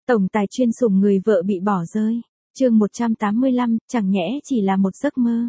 Tổng tài chuyên sủng người vợ bị bỏ rơi. Chương 185, chẳng nhẽ chỉ là một giấc mơ.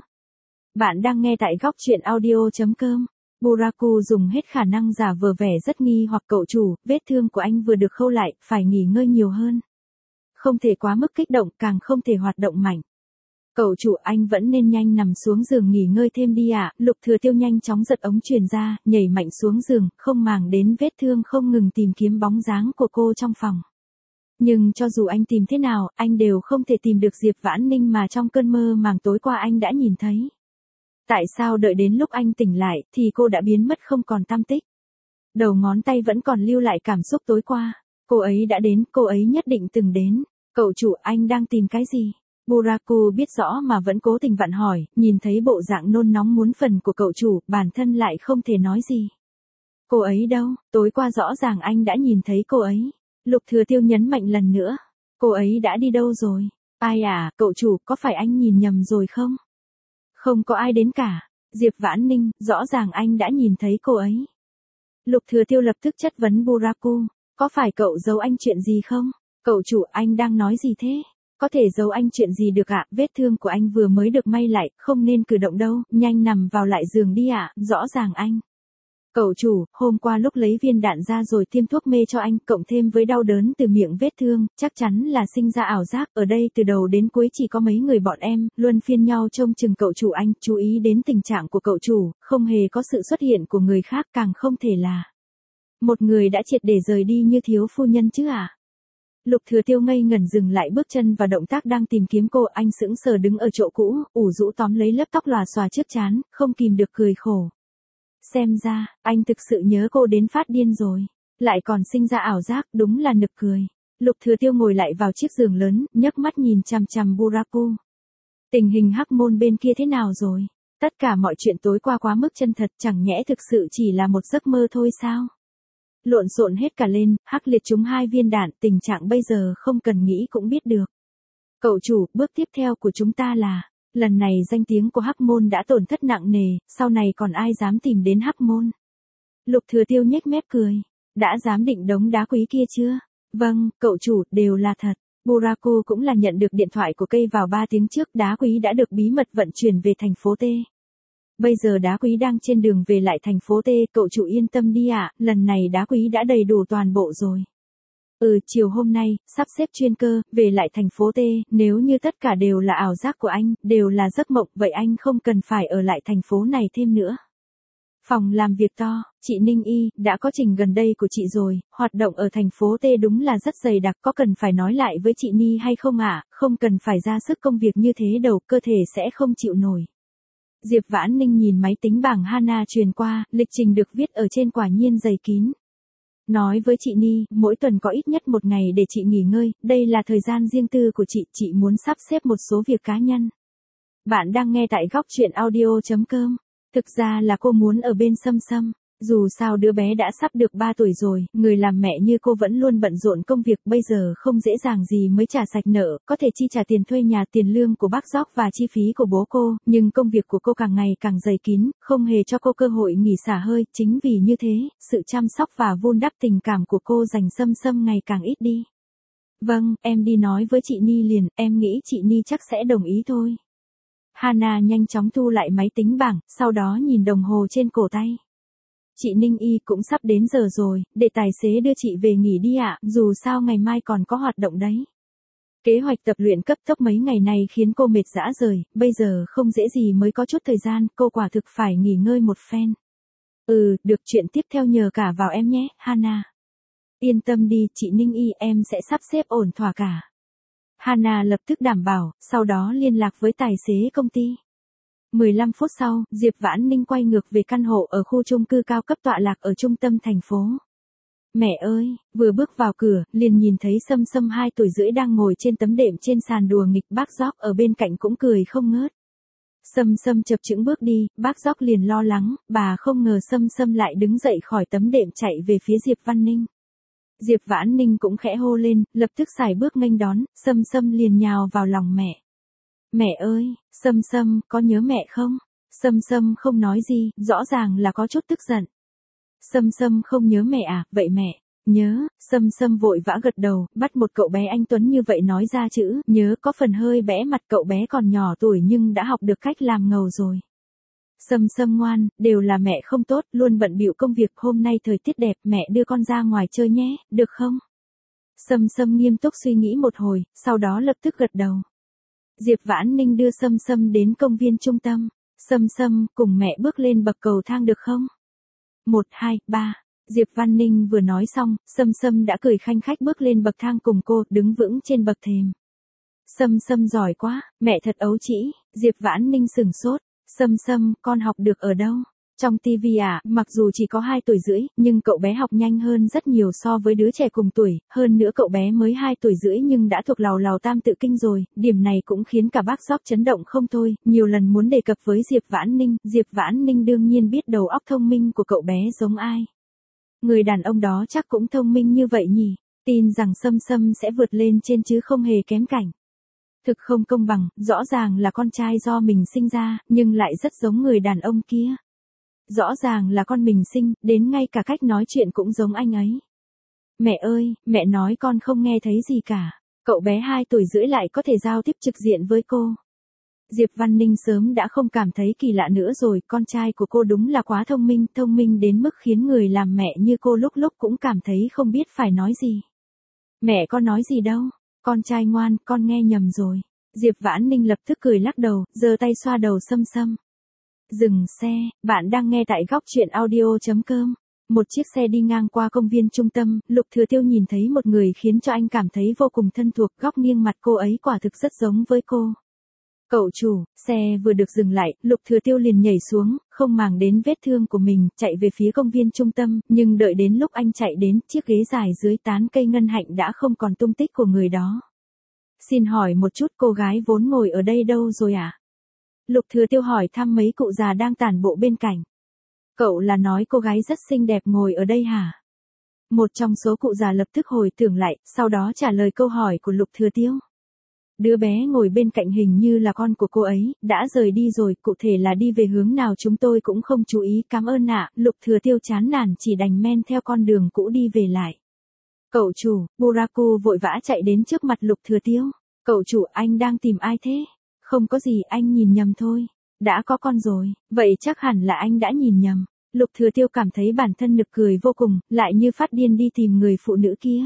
Bạn đang nghe tại góc truyện audio.com. Buraku dùng hết khả năng giả vờ vẻ rất nghi hoặc cậu chủ, vết thương của anh vừa được khâu lại, phải nghỉ ngơi nhiều hơn. Không thể quá mức kích động, càng không thể hoạt động mạnh. Cậu chủ, anh vẫn nên nhanh nằm xuống giường nghỉ ngơi thêm đi ạ. Lục Thừa Tiêu nhanh chóng giật ống truyền ra, nhảy mạnh xuống giường, không màng đến vết thương, không ngừng tìm kiếm bóng dáng của cô trong phòng. Nhưng cho dù anh tìm thế nào, anh đều không thể tìm được Diệp Vãn Ninh mà trong cơn mơ màng tối qua anh đã nhìn thấy. Tại sao đợi đến lúc anh tỉnh lại, thì cô đã biến mất không còn tăm tích? Đầu ngón tay vẫn còn lưu lại cảm xúc tối qua. Cô ấy đã đến, cô ấy nhất định từng đến. Cậu chủ, anh đang tìm cái gì? Buraku biết rõ mà vẫn cố tình vặn hỏi, nhìn thấy bộ dạng nôn nóng muốn phần của cậu chủ, bản thân lại không thể nói gì. Cô ấy đâu? Tối qua rõ ràng anh đã nhìn thấy cô ấy. Lục Thừa Tiêu nhấn mạnh lần nữa. Cô ấy đã đi đâu rồi? Ai à, cậu chủ, có phải anh nhìn nhầm rồi không? Không có ai đến cả. Diệp Vãn Ninh, rõ ràng anh đã nhìn thấy cô ấy. Lục Thừa Tiêu lập tức chất vấn Buraku. Có phải cậu giấu anh chuyện gì không? Cậu chủ, anh đang nói gì thế? Có thể giấu anh chuyện gì được ạ? Vết thương của anh vừa mới được may lại, không nên cử động đâu, nhanh nằm vào lại giường đi ạ, rõ ràng anh. Cậu chủ, hôm qua lúc lấy viên đạn ra rồi tiêm thuốc mê cho anh, cộng thêm với đau đớn từ miệng vết thương, chắc chắn là sinh ra ảo giác, ở đây từ đầu đến cuối chỉ có mấy người bọn em, luân phiên nhau trông chừng cậu chủ anh, chú ý đến tình trạng của cậu chủ, không hề có sự xuất hiện của người khác, càng không thể là một người đã triệt để rời đi như thiếu phu nhân chứ à? Lục Thừa Tiêu ngây ngẩn dừng lại bước chân và động tác đang tìm kiếm cô, anh sững sờ đứng ở chỗ cũ, ủ rũ tóm lấy lớp tóc lòa xòa trước trán, không kìm được cười khổ. Xem ra, anh thực sự nhớ cô đến phát điên rồi. Lại còn sinh ra ảo giác, đúng là nực cười. Lục Thừa Tiêu ngồi lại vào chiếc giường lớn, nhấc mắt nhìn chằm chằm Buraku. Tình hình Hắc Môn bên kia thế nào rồi? Tất cả mọi chuyện tối qua quá mức chân thật, chẳng nhẽ thực sự chỉ là một giấc mơ thôi sao? Lộn xộn hết cả lên, Hắc Liệt trúng 2 viên đạn, tình trạng bây giờ không cần nghĩ cũng biết được. Cậu chủ, bước tiếp theo của chúng ta là, lần này danh tiếng của Hắc Môn đã tổn thất nặng nề, sau này còn ai dám tìm đến Hắc Môn? Lục Thừa Tiêu nhếch mép cười. Đã dám định đống đá quý kia chưa? Vâng, cậu chủ, đều là thật. Buraku cũng là nhận được điện thoại của cây vào 3 tiếng trước, đá quý đã được bí mật vận chuyển về thành phố T. Bây giờ đá quý đang trên đường về lại thành phố T, cậu chủ yên tâm đi ạ, lần này đá quý đã đầy đủ toàn bộ rồi. Chiều hôm nay, sắp xếp chuyên cơ, về lại thành phố T, nếu như tất cả đều là ảo giác của anh, đều là giấc mộng, vậy anh không cần phải ở lại thành phố này thêm nữa. Phòng làm việc to, chị Ninh Y, đã có trình gần đây của chị rồi, hoạt động ở thành phố T đúng là rất dày đặc, có cần phải nói lại với chị Ni hay không ạ? Không cần phải ra sức công việc như thế đâu, cơ thể sẽ không chịu nổi. Diệp Vãn Ninh nhìn máy tính bảng Hana truyền qua, lịch trình được viết ở trên quả nhiên dày kín. Nói với chị Ni, mỗi tuần có ít nhất một ngày để chị nghỉ ngơi, đây là thời gian riêng tư của chị muốn sắp xếp một số việc cá nhân. Bạn đang nghe tại góc truyện audio.com. Thực ra là cô muốn ở bên Sâm Sâm. Dù sao đứa bé đã sắp được 3 tuổi rồi, người làm mẹ như cô vẫn luôn bận rộn công việc, bây giờ không dễ dàng gì mới trả sạch nợ, có thể chi trả tiền thuê nhà, tiền lương của bác Gióc và chi phí của bố cô, nhưng công việc của cô càng ngày càng dày kín, không hề cho cô cơ hội nghỉ xả hơi, chính vì như thế, sự chăm sóc và vun đắp tình cảm của cô dành Sâm Sâm ngày càng ít đi. Vâng, em đi nói với chị Ni liền, em nghĩ chị Ni chắc sẽ đồng ý thôi. Hana nhanh chóng thu lại máy tính bảng, sau đó nhìn đồng hồ trên cổ tay. Chị Ninh Y cũng sắp đến giờ rồi, để tài xế đưa chị về nghỉ đi ạ, dù sao ngày mai còn có hoạt động đấy. Kế hoạch tập luyện cấp tốc mấy ngày này khiến cô mệt rã rời, bây giờ không dễ gì mới có chút thời gian, cô quả thực phải nghỉ ngơi một phen. Được, chuyện tiếp theo nhờ cả vào em nhé, Hana. Yên tâm đi, chị Ninh Y, em sẽ sắp xếp ổn thỏa cả. Hana lập tức đảm bảo, sau đó liên lạc với tài xế công ty. 15 phút sau, Diệp Vãn Ninh quay ngược về căn hộ ở khu chung cư cao cấp tọa lạc ở trung tâm thành phố. Mẹ ơi, vừa bước vào cửa, liền nhìn thấy Sâm Sâm 2 tuổi rưỡi đang ngồi trên tấm đệm trên sàn đùa nghịch, bác Gióc ở bên cạnh cũng cười không ngớt. Sâm Sâm chập chững bước đi, bác Gióc liền lo lắng, bà không ngờ Sâm Sâm lại đứng dậy khỏi tấm đệm chạy về phía Diệp Vãn Ninh. Diệp Vãn Ninh cũng khẽ hô lên, lập tức sải bước nghênh đón, Sâm Sâm liền nhào vào lòng mẹ. Mẹ ơi, Sâm Sâm, có nhớ mẹ không? Sâm Sâm không nói gì, rõ ràng là có chút tức giận. Sâm Sâm không nhớ mẹ à, vậy mẹ, Nhớ, Sâm Sâm vội vã gật đầu, bắt một cậu bé anh Tuấn như vậy nói ra chữ, nhớ có phần hơi bẽ mặt, cậu bé còn nhỏ tuổi nhưng đã học được cách làm ngầu rồi. Sâm Sâm ngoan, đều là mẹ không tốt, luôn bận bịu công việc, hôm nay thời tiết đẹp, mẹ đưa con ra ngoài chơi nhé, được không? Sâm Sâm nghiêm túc suy nghĩ một hồi, sau đó lập tức gật đầu. Diệp Vãn Ninh đưa Sâm Sâm đến công viên trung tâm. Sâm Sâm, cùng mẹ bước lên bậc cầu thang được không? 1, 2, 3. Diệp Văn Ninh vừa nói xong, Sâm Sâm đã cười khanh khách bước lên bậc thang cùng cô, đứng vững trên bậc thềm. Sâm Sâm giỏi quá, mẹ thật ấu trĩ. Diệp Vãn Ninh sửng sốt. Sâm Sâm, con học được ở đâu? Trong tivi à, mặc dù chỉ có 2 tuổi rưỡi, nhưng cậu bé học nhanh hơn rất nhiều so với đứa trẻ cùng tuổi, hơn nữa cậu bé mới 2 tuổi rưỡi nhưng đã thuộc lào lào tam tự kinh rồi, điểm này cũng khiến cả bác Gióc chấn động không thôi, nhiều lần muốn đề cập với Diệp Vãn Ninh đương nhiên biết đầu óc thông minh của cậu bé giống ai. Người đàn ông đó chắc cũng thông minh như vậy nhỉ, tin rằng Sâm Sâm sẽ vượt lên trên chứ không hề kém cảnh. Thực không công bằng, rõ ràng là con trai do mình sinh ra, nhưng lại rất giống người đàn ông kia. Rõ ràng là con mình sinh, đến ngay cả cách nói chuyện cũng giống anh ấy. Mẹ ơi, mẹ nói con không nghe thấy gì cả. Cậu bé 2 tuổi rưỡi lại có thể giao tiếp trực diện với cô. Diệp Văn Ninh sớm đã không cảm thấy kỳ lạ nữa rồi, con trai của cô đúng là quá thông minh đến mức khiến người làm mẹ như cô lúc lúc cũng cảm thấy không biết phải nói gì. Mẹ có nói gì đâu, con trai ngoan, con nghe nhầm rồi. Diệp Vãn Ninh lập tức cười lắc đầu, giơ tay xoa đầu Sâm Sâm. Dừng xe, bạn đang nghe tại góc truyện audio.com. Một chiếc xe đi ngang qua công viên trung tâm, Lục Thừa Tiêu nhìn thấy một người khiến cho anh cảm thấy vô cùng thân thuộc, góc nghiêng mặt cô ấy quả thực rất giống với cô. Cậu chủ, xe vừa được dừng lại, Lục Thừa Tiêu liền nhảy xuống, không màng đến vết thương của mình, chạy về phía công viên trung tâm, nhưng đợi đến lúc anh chạy đến, chiếc ghế dài dưới tán cây ngân hạnh đã không còn tung tích của người đó. Xin hỏi một chút, cô gái vốn ngồi ở đây đâu rồi ạ? Lục Thừa Tiêu hỏi thăm mấy cụ già đang tản bộ bên cạnh. Cậu là nói cô gái rất xinh đẹp ngồi ở đây hả? Một trong số cụ già lập tức hồi tưởng lại, sau đó trả lời câu hỏi của Lục Thừa Tiêu. Đứa bé ngồi bên cạnh hình như là con của cô ấy, đã rời đi rồi, cụ thể là đi về hướng nào chúng tôi cũng không chú ý, cảm ơn ạ. Lục Thừa Tiêu chán nản chỉ đành men theo con đường cũ đi về lại. Cậu chủ, Buraku vội vã chạy đến trước mặt Lục Thừa Tiêu. Cậu chủ, anh đang tìm ai thế? Không có gì, anh nhìn nhầm thôi. Đã có con rồi, vậy chắc hẳn là anh đã nhìn nhầm. Lục Thừa Tiêu cảm thấy bản thân nực cười vô cùng, lại như phát điên đi tìm người phụ nữ kia.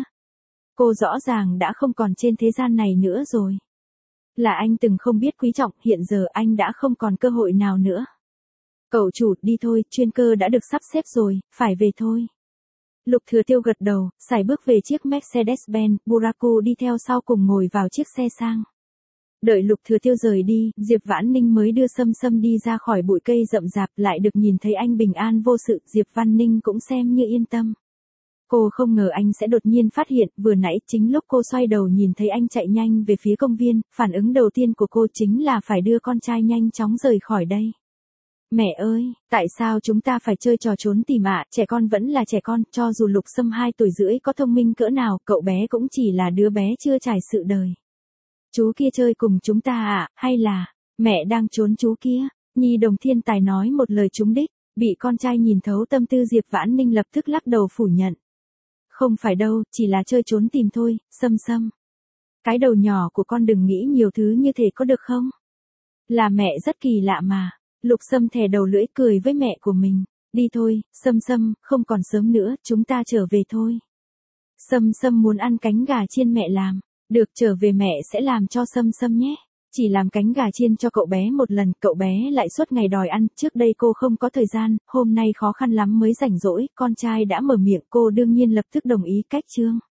Cô rõ ràng đã không còn trên thế gian này nữa rồi. Là anh từng không biết quý trọng, hiện giờ anh đã không còn cơ hội nào nữa. Cậu chủ, đi thôi, chuyên cơ đã được sắp xếp rồi, phải về thôi. Lục Thừa Tiêu gật đầu, sải bước về chiếc Mercedes-Benz, Buraku đi theo sau cùng ngồi vào chiếc xe sang. Đợi Lục Thừa Tiêu rời đi, Diệp Vãn Ninh mới đưa Sâm Sâm đi ra khỏi bụi cây rậm rạp, lại được nhìn thấy anh bình an vô sự, Diệp Văn Ninh cũng xem như yên tâm. Cô không ngờ anh sẽ đột nhiên phát hiện, vừa nãy chính lúc cô xoay đầu nhìn thấy anh chạy nhanh về phía công viên, phản ứng đầu tiên của cô chính là phải đưa con trai nhanh chóng rời khỏi đây. Mẹ ơi, tại sao chúng ta phải chơi trò trốn tìm ạ? Trẻ con vẫn là trẻ con, cho dù Lục Sâm 2 tuổi rưỡi có thông minh cỡ nào, cậu bé cũng chỉ là đứa bé chưa trải sự đời. Chú kia chơi cùng chúng ta à, hay là, mẹ đang trốn chú kia? Nhi đồng thiên tài nói một lời trúng đích, bị con trai nhìn thấu tâm tư Diệp Vãn Ninh lập tức lắc đầu phủ nhận. Không phải đâu, chỉ là chơi trốn tìm thôi, Sâm Sâm. Cái đầu nhỏ của con đừng nghĩ nhiều thứ như thế có được không? Là mẹ rất kỳ lạ mà. Lục Sâm thè đầu lưỡi cười với mẹ của mình. Đi thôi, Sâm Sâm, không còn sớm nữa, chúng ta trở về thôi. Sâm Sâm muốn ăn cánh gà chiên mẹ làm. Được, trở về mẹ sẽ làm cho Sâm Sâm nhé. Chỉ làm cánh gà chiên cho cậu bé một lần, cậu bé lại suốt ngày đòi ăn, trước đây cô không có thời gian, hôm nay khó khăn lắm mới rảnh rỗi, con trai đã mở miệng, cô đương nhiên lập tức đồng ý cách chương.